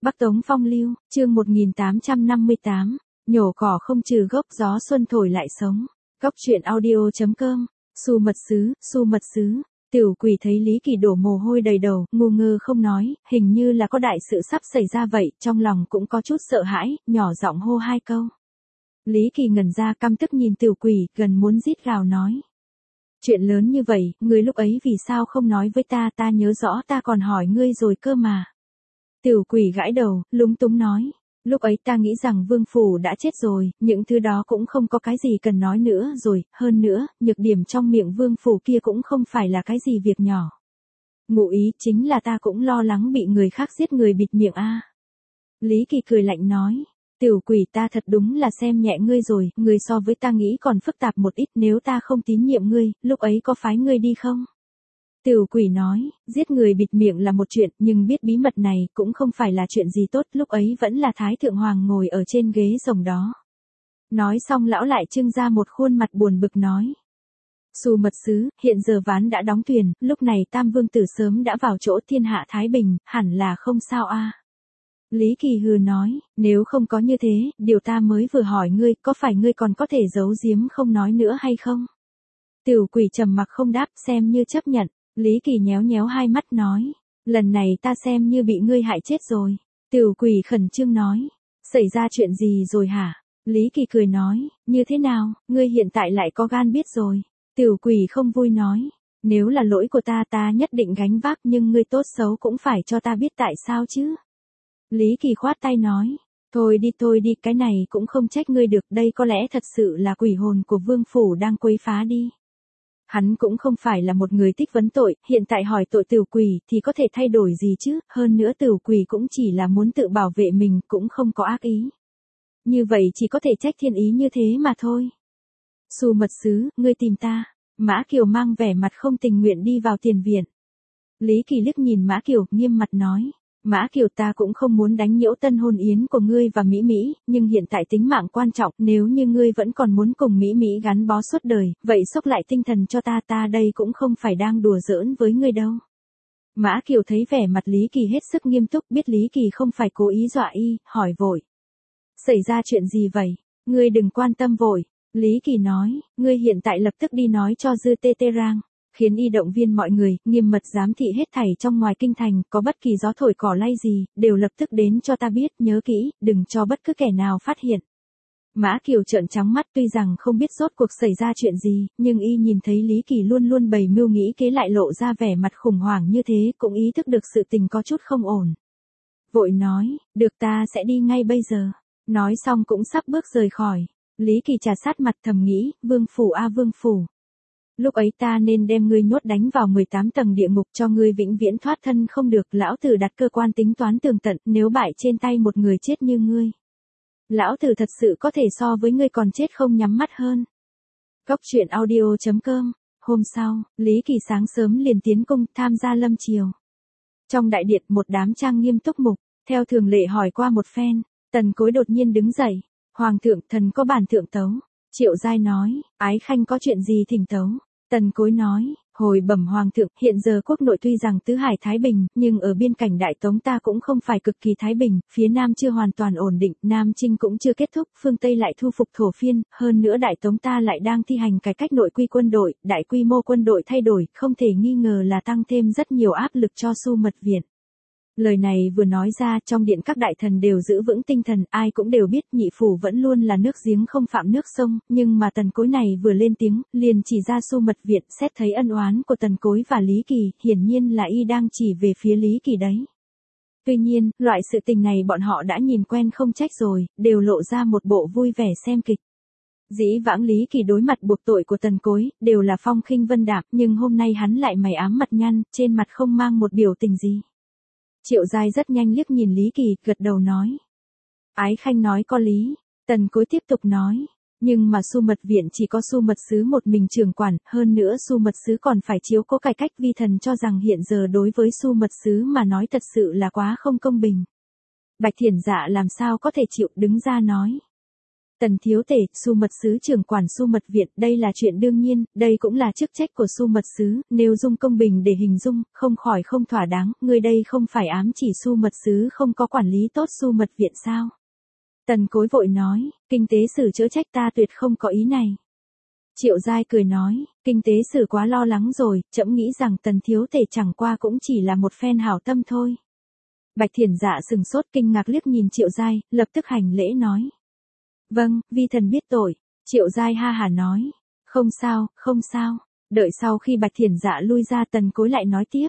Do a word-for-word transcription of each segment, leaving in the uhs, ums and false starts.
Bắc Tống Phong Lưu, chương một nghìn tám trăm năm mươi tám, nhổ cỏ không trừ gốc, gió xuân thổi lại sống. Góc truyện audio chấm com, Xu mật sứ, Xu mật sứ. Tiểu Quỷ thấy Lý Kỳ đổ mồ hôi đầy đầu, ngu ngơ không nói, hình như là có đại sự sắp xảy ra vậy, trong lòng cũng có chút sợ hãi, nhỏ giọng hô hai câu. Lý Kỳ ngẩn ra căm tức nhìn Tiểu Quỷ, gần muốn rít gào nói. Chuyện lớn như vậy, ngươi lúc ấy vì sao không nói với ta, ta nhớ rõ ta còn hỏi ngươi rồi cơ mà. Tiểu Quỷ gãi đầu, lúng túng nói. Lúc ấy ta nghĩ rằng Vương Phủ đã chết rồi, những thứ đó cũng không có cái gì cần nói nữa rồi, hơn nữa, nhược điểm trong miệng Vương Phủ kia cũng không phải là cái gì việc nhỏ. Ngụ ý chính là ta cũng lo lắng bị người khác giết người bịt miệng a. Lý Kỳ cười lạnh nói. Tiểu Quỷ, ta thật đúng là xem nhẹ ngươi rồi, ngươi so với ta nghĩ còn phức tạp một ít, nếu ta không tín nhiệm ngươi, lúc ấy có phái ngươi đi không? Tiểu Quỷ nói, giết người bịt miệng là một chuyện, nhưng biết bí mật này cũng không phải là chuyện gì tốt, lúc ấy vẫn là Thái Thượng Hoàng ngồi ở trên ghế rồng đó. Nói xong lão lại trưng ra một khuôn mặt buồn bực nói. Xu mật sứ, hiện giờ ván đã đóng thuyền, lúc này Tam Vương Tử sớm đã vào chỗ thiên hạ Thái Bình, hẳn là không sao a. Lý Kỳ hừ nói, nếu không có như thế, điều ta mới vừa hỏi ngươi, có phải ngươi còn có thể giấu giếm không nói nữa hay không? Tiểu Quỷ trầm mặc không đáp, xem như chấp nhận. Lý Kỳ nhéo nhéo hai mắt nói, lần này ta xem như bị ngươi hại chết rồi. Tiểu Quỷ khẩn trương nói, xảy ra chuyện gì rồi hả? Lý Kỳ cười nói, như thế nào, ngươi hiện tại lại có gan biết rồi. Tiểu Quỷ không vui nói, nếu là lỗi của ta ta nhất định gánh vác, nhưng ngươi tốt xấu cũng phải cho ta biết tại sao chứ. Lý Kỳ khoát tay nói, thôi đi thôi đi, cái này cũng không trách ngươi được, đây có lẽ thật sự là quỷ hồn của Vương Phủ đang quấy phá đi. Hắn cũng không phải là một người thích vấn tội, hiện tại hỏi tội Tiểu Quỷ thì có thể thay đổi gì chứ, hơn nữa Tiểu Quỷ cũng chỉ là muốn tự bảo vệ mình, cũng không có ác ý. Như vậy chỉ có thể trách thiên ý như thế mà thôi. Xu mật sứ, ngươi tìm ta. Mã Kiều mang vẻ mặt không tình nguyện đi vào tiền viện. Lý Kỳ liếc nhìn Mã Kiều, nghiêm mặt nói. Mã Kiều, ta cũng không muốn đánh nhiễu tân hôn yến của ngươi và Mỹ Mỹ, nhưng hiện tại tính mạng quan trọng, nếu như ngươi vẫn còn muốn cùng Mỹ Mỹ gắn bó suốt đời, vậy xốc lại tinh thần cho ta, ta đây cũng không phải đang đùa giỡn với ngươi đâu. Mã Kiều thấy vẻ mặt Lý Kỳ hết sức nghiêm túc, biết Lý Kỳ không phải cố ý dọa y, hỏi vội. Xảy ra chuyện gì vậy? Ngươi đừng quan tâm vội. Lý Kỳ nói, ngươi hiện tại lập tức đi nói cho Dư Tê Tê Rang. Khiến y động viên mọi người, nghiêm mật giám thị hết thảy trong ngoài kinh thành, có bất kỳ gió thổi cỏ lay gì, đều lập tức đến cho ta biết, nhớ kỹ, đừng cho bất cứ kẻ nào phát hiện. Mã Kiều trợn trắng mắt, tuy rằng không biết rốt cuộc xảy ra chuyện gì, nhưng y nhìn thấy Lý Kỳ luôn luôn bày mưu nghĩ kế lại lộ ra vẻ mặt khủng hoảng như thế, cũng ý thức được sự tình có chút không ổn. Vội nói, được, ta sẽ đi ngay bây giờ. Nói xong cũng sắp bước rời khỏi. Lý Kỳ trà sát mặt thầm nghĩ, Vương Phủ a Vương Phủ. Lúc ấy ta nên đem ngươi nhốt đánh vào mười tám tầng địa ngục cho ngươi vĩnh viễn thoát thân không được, lão tử đặt cơ quan tính toán tường tận, nếu bại trên tay một người chết như ngươi. Lão tử thật sự có thể so với ngươi còn chết không nhắm mắt hơn. Góc truyện audio chấm com, hôm sau, Lý Kỳ sáng sớm liền tiến cung tham gia lâm triều. Trong đại điện một đám trang nghiêm túc mục, theo thường lệ hỏi qua một phen, Tần Cối đột nhiên đứng dậy, Hoàng thượng, thần có bản thượng tấu. Triệu Giai nói, Ái Khanh có chuyện gì thỉnh tấu? Tần Cối nói, hồi bẩm Hoàng thượng, hiện giờ quốc nội tuy rằng tứ hải thái bình, nhưng ở biên cảnh Đại Tống ta cũng không phải cực kỳ thái bình, phía Nam chưa hoàn toàn ổn định, Nam Trinh cũng chưa kết thúc, phương Tây lại thu phục thổ phiên, hơn nữa Đại Tống ta lại đang thi hành cải cách nội quy quân đội, đại quy mô quân đội thay đổi, không thể nghi ngờ là tăng thêm rất nhiều áp lực cho Xu mật viện. Lời này vừa nói ra, trong điện các đại thần đều giữ vững tinh thần, ai cũng đều biết nhị phủ vẫn luôn là nước giếng không phạm nước sông, nhưng mà Tần Cối này vừa lên tiếng, liền chỉ ra Xu mật viện, xét thấy ân oán của Tần Cối và Lý Kỳ, hiển nhiên là y đang chỉ về phía Lý Kỳ đấy. Tuy nhiên, loại sự tình này bọn họ đã nhìn quen không trách rồi, đều lộ ra một bộ vui vẻ xem kịch. Dĩ vãng Lý Kỳ đối mặt buộc tội của Tần Cối, đều là phong khinh vân đạm, nhưng hôm nay hắn lại mày ám mặt nhăn, trên mặt không mang một biểu tình gì. Triệu Giai rất nhanh liếc nhìn Lý Kỳ, gật đầu nói. Ái Khanh nói có lý. Tần Cối tiếp tục nói. Nhưng mà Xu mật viện chỉ có Xu mật sứ một mình trưởng quản, hơn nữa Xu mật sứ còn phải chiếu cố cải cách, vi thần cho rằng hiện giờ đối với Xu mật sứ mà nói thật sự là quá không công bình. Bạch Thiển Dạ làm sao có thể chịu, đứng ra nói. Tần thiếu tể, Su mật sứ trưởng quản Su mật viện, đây là chuyện đương nhiên, đây cũng là chức trách của Su mật sứ, nếu dung công bình để hình dung, không khỏi không thỏa đáng, người đây không phải ám chỉ Su mật sứ không có quản lý tốt Su mật viện sao? Tần Cối vội nói, kinh tế sử chữa trách ta tuyệt không có ý này. Triệu Giai cười nói, kinh tế sử quá lo lắng rồi, trẫm nghĩ rằng Tần thiếu tể chẳng qua cũng chỉ là một phen hảo tâm thôi. Bạch Thiển Dạ sừng sốt kinh ngạc liếc nhìn Triệu Giai, lập tức hành lễ nói. Vâng, vi thần biết tội. Triệu Giai ha hà nói. Không sao, không sao. Đợi sau khi Bạch Thiển Dạ lui ra, Tần Cối lại nói tiếp.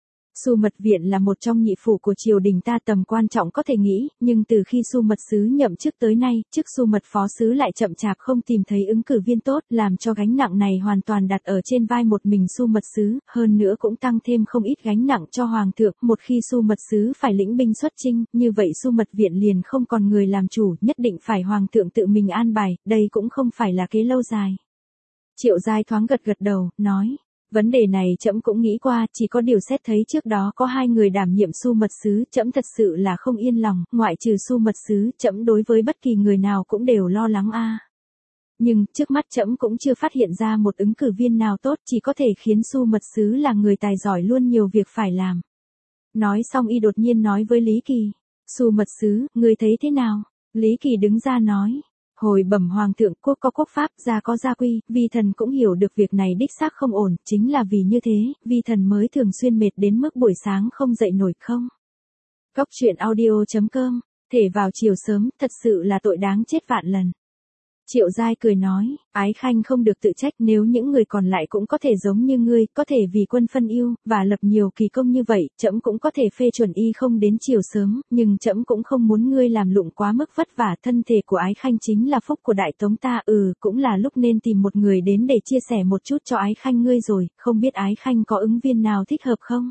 Su mật viện là một trong nhị phủ của triều đình ta, tầm quan trọng có thể nghĩ, nhưng từ khi Su mật sứ nhậm chức tới nay, chức Su mật phó sứ lại chậm chạp không tìm thấy ứng cử viên tốt, làm cho gánh nặng này hoàn toàn đặt ở trên vai một mình Su mật sứ, hơn nữa cũng tăng thêm không ít gánh nặng cho hoàng thượng. Một khi Su mật sứ phải lĩnh binh xuất chinh, như vậy Su mật viện liền không còn người làm chủ, nhất định phải hoàng thượng tự mình an bài, đây cũng không phải là kế lâu dài. Triệu Giai thoáng gật gật đầu, nói. Vấn đề này trẫm cũng nghĩ qua, chỉ có điều xét thấy trước đó có hai người đảm nhiệm Su mật sứ, trẫm thật sự là không yên lòng, ngoại trừ Su mật sứ, trẫm đối với bất kỳ người nào cũng đều lo lắng a. À. Nhưng, trước mắt trẫm cũng chưa phát hiện ra một ứng cử viên nào tốt, chỉ có thể khiến Su mật sứ là người tài giỏi luôn nhiều việc phải làm. Nói xong y đột nhiên nói với Lý Kỳ, Su mật sứ, người thấy thế nào? Lý Kỳ đứng ra nói. Hồi bẩm hoàng thượng, quốc có quốc pháp, gia có gia quy, vi thần cũng hiểu được việc này đích xác không ổn, chính là vì như thế, vi thần mới thường xuyên mệt đến mức buổi sáng không dậy nổi không. Góc truyện audio chấm com, thể vào chiều sớm, thật sự là tội đáng chết vạn lần. Triệu Giai cười nói, Ái Khanh không được tự trách, nếu những người còn lại cũng có thể giống như ngươi, có thể vì quân phân ưu, và lập nhiều kỳ công như vậy, trẫm cũng có thể phê chuẩn y không đến chiều sớm, nhưng trẫm cũng không muốn ngươi làm lụng quá mức vất vả, thân thể của Ái Khanh chính là phúc của Đại Tống ta, ừ, cũng là lúc nên tìm một người đến để chia sẻ một chút cho Ái Khanh ngươi rồi, không biết Ái Khanh có ứng viên nào thích hợp không?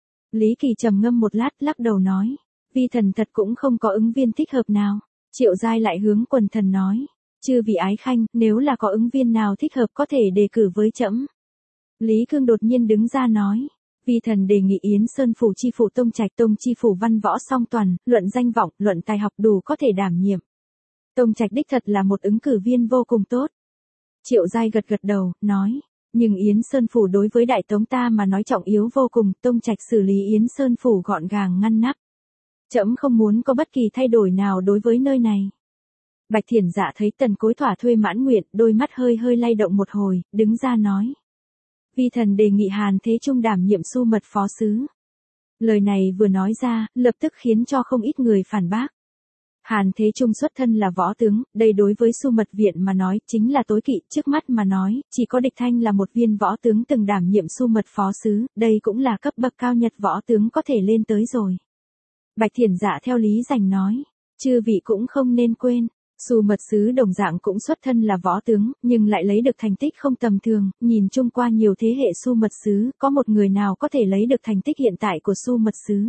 Lý Kỳ trầm ngâm một lát, lắc đầu nói, vi thần thật cũng không có ứng viên thích hợp nào. Triệu Giai lại hướng quần thần nói. Chư vị Ái Khanh, nếu là có ứng viên nào thích hợp có thể đề cử với trẫm. Lý Cương đột nhiên đứng ra nói, vi thần đề nghị Yến Sơn phủ chi phủ Tông Trạch, Tông chi phủ văn võ song toàn, luận danh vọng, luận tài học đủ có thể đảm nhiệm. Tông Trạch đích thật là một ứng cử viên vô cùng tốt. Triệu Giai gật gật đầu, nói, nhưng Yến Sơn phủ đối với Đại Tống ta mà nói trọng yếu vô cùng, Tông Trạch xử lý Yến Sơn phủ gọn gàng ngăn nắp. Trẫm không muốn có bất kỳ thay đổi nào đối với nơi này. Bạch Thiển Dạ thấy Tần Cối thỏa thuê mãn nguyện, đôi mắt hơi hơi lay động một hồi, đứng ra nói. Vi thần đề nghị Hàn Thế Trung đảm nhiệm Su mật phó sứ. Lời này vừa nói ra, lập tức khiến cho không ít người phản bác. Hàn Thế Trung xuất thân là võ tướng, đây đối với Su mật viện mà nói, chính là tối kỵ, trước mắt mà nói, chỉ có Địch Thanh là một viên võ tướng từng đảm nhiệm Su mật phó sứ, đây cũng là cấp bậc cao nhất võ tướng có thể lên tới rồi. Bạch Thiển Dạ theo lý giành nói, chư vị cũng không nên quên. Su mật sứ đồng dạng cũng xuất thân là võ tướng, nhưng lại lấy được thành tích không tầm thường, nhìn chung qua nhiều thế hệ Su mật sứ, có một người nào có thể lấy được thành tích hiện tại của Su mật sứ.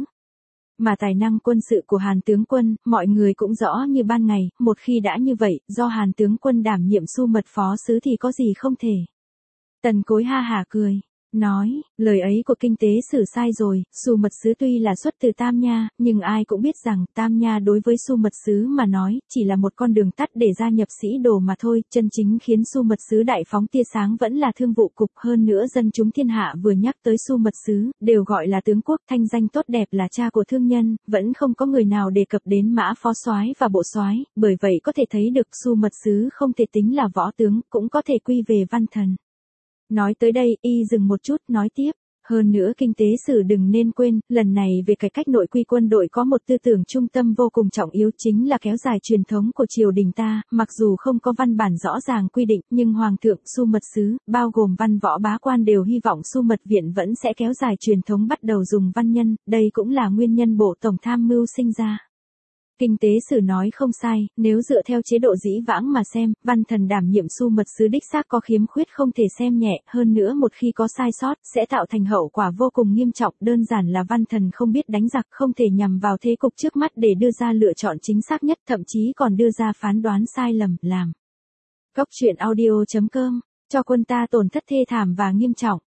Mà tài năng quân sự của Hàn tướng quân, mọi người cũng rõ như ban ngày, một khi đã như vậy, do Hàn tướng quân đảm nhiệm Su mật phó sứ thì có gì không thể. Tần Cối ha hả cười. Nói, lời ấy của kinh tế sử sai rồi, Su mật sứ tuy là xuất từ Tam Nha, nhưng ai cũng biết rằng Tam Nha đối với Su mật sứ mà nói, chỉ là một con đường tắt để gia nhập sĩ đồ mà thôi, chân chính khiến Su mật sứ đại phóng tia sáng vẫn là thương vụ cục, hơn nữa dân chúng thiên hạ vừa nhắc tới Su mật sứ, đều gọi là tướng quốc, thanh danh tốt đẹp là cha của thương nhân, vẫn không có người nào đề cập đến Mã phó soái và bộ soái, bởi vậy có thể thấy được Su mật sứ không thể tính là võ tướng, cũng có thể quy về văn thần. Nói tới đây, y dừng một chút, nói tiếp, hơn nữa kinh tế sử đừng nên quên, lần này về cải cách nội quy quân đội có một tư tưởng trung tâm vô cùng trọng yếu chính là kéo dài truyền thống của triều đình ta, mặc dù không có văn bản rõ ràng quy định, nhưng Hoàng thượng, Su mật sứ, bao gồm văn võ bá quan đều hy vọng Su mật viện vẫn sẽ kéo dài truyền thống bắt đầu dùng văn nhân, đây cũng là nguyên nhân bộ tổng tham mưu sinh ra. Kinh tế sử nói không sai, nếu dựa theo chế độ dĩ vãng mà xem, văn thần đảm nhiệm Su mật sứ đích xác có khiếm khuyết không thể xem nhẹ, hơn nữa một khi có sai sót, sẽ tạo thành hậu quả vô cùng nghiêm trọng, đơn giản là văn thần không biết đánh giặc, không thể nhằm vào thế cục trước mắt để đưa ra lựa chọn chính xác nhất, thậm chí còn đưa ra phán đoán sai lầm, làm. Góc truyện audio chấm com, cho quân ta tổn thất thê thảm và nghiêm trọng.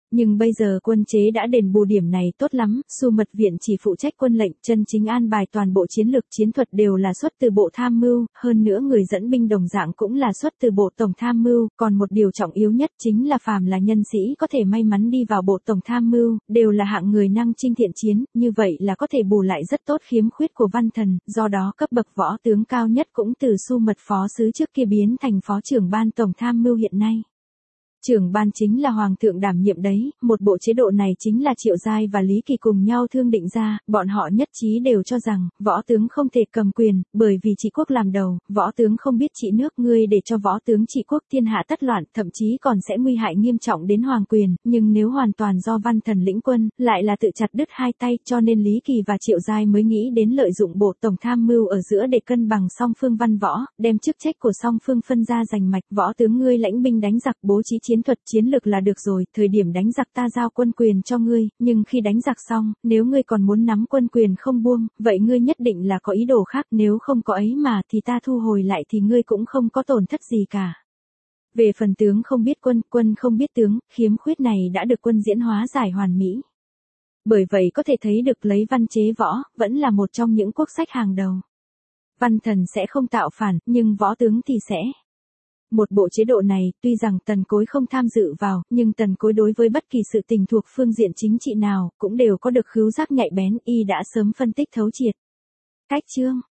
Nhưng bây giờ quân chế đã đền bù điểm này tốt lắm, Xu mật viện chỉ phụ trách quân lệnh, chân chính an bài toàn bộ chiến lược chiến thuật đều là xuất từ bộ tham mưu, hơn nữa người dẫn binh đồng dạng cũng là xuất từ bộ tổng tham mưu, còn một điều trọng yếu nhất chính là phàm là nhân sĩ có thể may mắn đi vào bộ tổng tham mưu, đều là hạng người năng chinh thiện chiến, như vậy là có thể bù lại rất tốt khiếm khuyết của văn thần, do đó cấp bậc võ tướng cao nhất cũng từ Xu mật phó sứ trước kia biến thành phó trưởng ban tổng tham mưu hiện nay. Trưởng ban chính là hoàng thượng đảm nhiệm đấy, một bộ chế độ này chính là Triệu Giai và Lý Kỳ cùng nhau thương định ra, bọn họ nhất trí đều cho rằng, võ tướng không thể cầm quyền, bởi vì trị quốc làm đầu, võ tướng không biết trị nước, ngươi để cho võ tướng trị quốc thiên hạ tất loạn, thậm chí còn sẽ nguy hại nghiêm trọng đến hoàng quyền, nhưng nếu hoàn toàn do văn thần lĩnh quân, lại là tự chặt đứt hai tay, cho nên Lý Kỳ và Triệu Giai mới nghĩ đến lợi dụng bộ tổng tham mưu ở giữa để cân bằng song phương văn võ, đem chức trách của song phương phân ra rành mạch, võ tướng ngươi lãnh binh đánh giặc bố trí chiến thuật chiến lược là được rồi, thời điểm đánh giặc ta giao quân quyền cho ngươi, nhưng khi đánh giặc xong, nếu ngươi còn muốn nắm quân quyền không buông, vậy ngươi nhất định là có ý đồ khác, nếu không có ấy mà thì ta thu hồi lại thì ngươi cũng không có tổn thất gì cả. Về phần tướng không biết quân, quân không biết tướng, khiếm khuyết này đã được quân diễn hóa giải hoàn mỹ. Bởi vậy có thể thấy được lấy văn chế võ, vẫn là một trong những quốc sách hàng đầu. Văn thần sẽ không tạo phản, nhưng võ tướng thì sẽ. Một bộ chế độ này, tuy rằng Tần Cối không tham dự vào, nhưng Tần Cối đối với bất kỳ sự tình thuộc phương diện chính trị nào, cũng đều có được khứu giác nhạy bén, y đã sớm phân tích thấu triệt. Cách chương